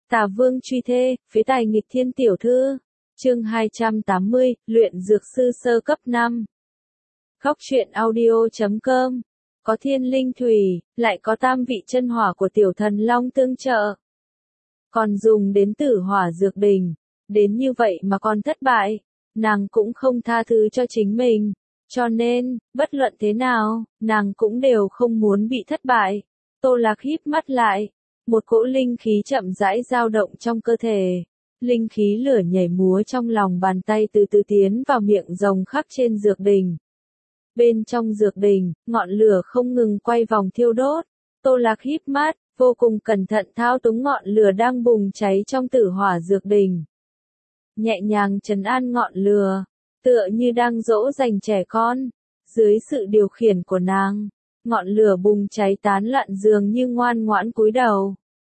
Tà Vương truy thê, phế tài nghịch thiên tiểu thư. Chương 280, luyện dược sư sơ cấp 5. Góc truyện audio.com. Có thiên linh thủy, lại có tam vị chân hỏa của tiểu thần long tương trợ. Còn dùng đến tử hỏa dược đỉnh, đến như vậy mà còn thất bại, nàng cũng không tha thứ cho chính mình. Cho nên, bất luận thế nào, nàng cũng đều không muốn bị thất bại. Tô Lạc híp mắt lại, một cỗ linh khí chậm rãi dao động trong cơ thể. Linh khí lửa nhảy múa trong lòng bàn tay từ từ tiến vào miệng rồng khắc trên dược đỉnh. Bên trong dược đỉnh, ngọn lửa không ngừng quay vòng thiêu đốt. Tô Lạc híp mắt, vô cùng cẩn thận thao túng ngọn lửa đang bùng cháy trong tử hỏa dược đỉnh. Nhẹ nhàng trấn an ngọn lửa, tựa như đang dỗ dành trẻ con. Dưới sự điều khiển của nàng, ngọn lửa bùng cháy tán loạn dường như ngoan ngoãn cúi đầu.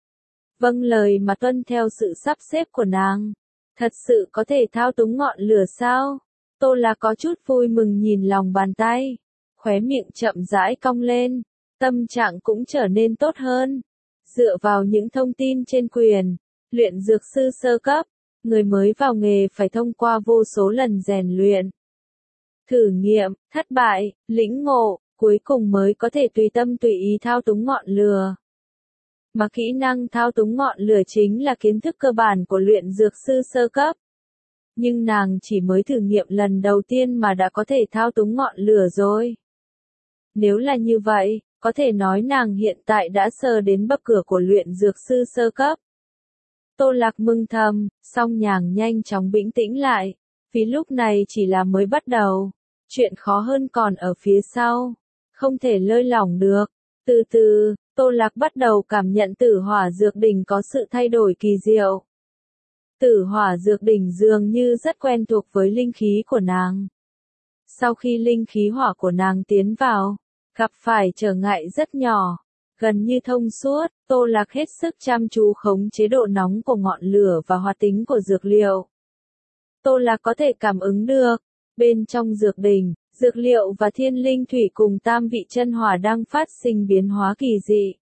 Vâng lời mà tuân theo sự sắp xếp của nàng. Thật sự có thể thao túng ngọn lửa sao? Tô Lạc có chút vui mừng nhìn lòng bàn tay, khóe miệng chậm rãi cong lên, tâm trạng cũng trở nên tốt hơn. Dựa vào những thông tin trên quyền, luyện dược sư sơ cấp, người mới vào nghề phải thông qua vô số lần rèn luyện, thử nghiệm, thất bại, lĩnh ngộ, cuối cùng mới có thể tùy tâm tùy ý thao túng ngọn lửa. Mà kỹ năng thao túng ngọn lửa chính là kiến thức cơ bản của luyện dược sư sơ cấp. Nhưng nàng chỉ mới thử nghiệm lần đầu tiên mà đã có thể thao túng ngọn lửa rồi. Nếu là như vậy, có thể nói nàng hiện tại đã sờ đến bậc cửa của luyện dược sư sơ cấp. Tô Lạc mừng thầm, song nàng nhanh chóng bình tĩnh lại, vì lúc này chỉ là mới bắt đầu. Chuyện khó hơn còn ở phía sau, không thể lơi lỏng được. Từ từ, Tô Lạc bắt đầu cảm nhận tử hỏa dược đỉnh có sự thay đổi kỳ diệu. Tử hỏa dược đỉnh dường như rất quen thuộc với linh khí của nàng. Sau khi linh khí hỏa của nàng tiến vào, gặp phải trở ngại rất nhỏ, gần như thông suốt. Tô Lạc hết sức chăm chú khống chế độ nóng của ngọn lửa và hoạt tính của dược liệu. Tô Lạc có thể cảm ứng được, bên trong dược đỉnh, dược liệu và thiên linh thủy cùng tam vị chân hỏa đang phát sinh biến hóa kỳ dị.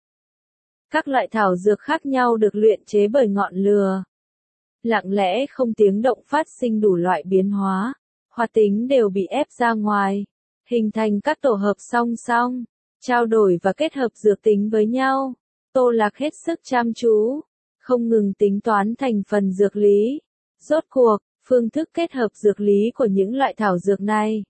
Các loại thảo dược khác nhau được luyện chế bởi ngọn lửa. Lặng lẽ không tiếng động phát sinh đủ loại biến hóa, hoạt tính đều bị ép ra ngoài, hình thành các tổ hợp song song, trao đổi và kết hợp dược tính với nhau. Tô Lạc hết sức chăm chú, không ngừng tính toán thành phần dược lý. Rốt cuộc, phương thức kết hợp dược lý của những loại thảo dược này.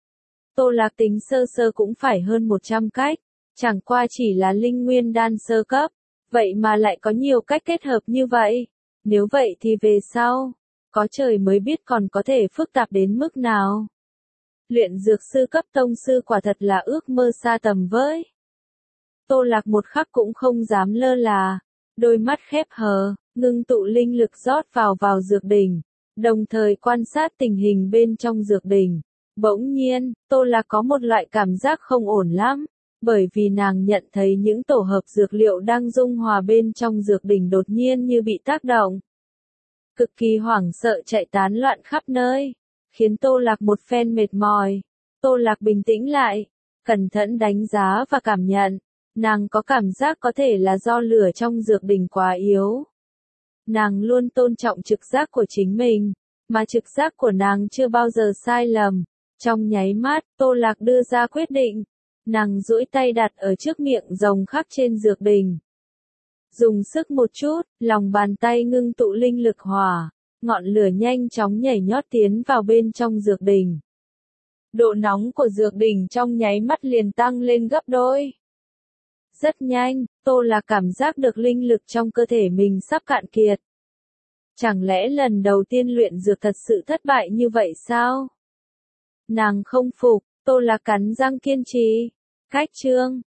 Tô Lạc tính sơ sơ cũng phải hơn 100 cách, chẳng qua chỉ là linh nguyên đan sơ cấp, vậy mà lại có nhiều cách kết hợp như vậy. Nếu vậy thì về sau, có trời mới biết còn có thể phức tạp đến mức nào. Luyện dược sư cấp tông sư quả thật là ước mơ xa tầm với. Tô Lạc một khắc cũng không dám lơ là, đôi mắt khép hờ, ngưng tụ linh lực rót vào dược đỉnh, đồng thời quan sát tình hình bên trong dược đỉnh. Bỗng nhiên, Tô Lạc có một loại cảm giác không ổn lắm, bởi vì nàng nhận thấy những tổ hợp dược liệu đang dung hòa bên trong dược đỉnh đột nhiên như bị tác động. Cực kỳ hoảng sợ chạy tán loạn khắp nơi, khiến Tô Lạc một phen mệt mỏi. Tô Lạc bình tĩnh lại, cẩn thận đánh giá và cảm nhận, nàng có cảm giác có thể là do lửa trong dược đỉnh quá yếu. Nàng luôn tôn trọng trực giác của chính mình, mà trực giác của nàng chưa bao giờ sai lầm. Trong nháy mắt, Tô Lạc đưa ra quyết định. Nàng duỗi tay đặt ở trước miệng rồng khắc trên dược đỉnh. Dùng sức một chút, lòng bàn tay ngưng tụ linh lực hỏa, ngọn lửa nhanh chóng nhảy nhót tiến vào bên trong dược đỉnh. Độ nóng của dược đỉnh trong nháy mắt liền tăng lên gấp đôi. Rất nhanh, Tô Lạc cảm giác được linh lực trong cơ thể mình sắp cạn kiệt. Chẳng lẽ lần đầu tiên luyện dược thật sự thất bại như vậy sao? Nàng không phục, Tô Lạc cắn răng kiên trì. Cách chương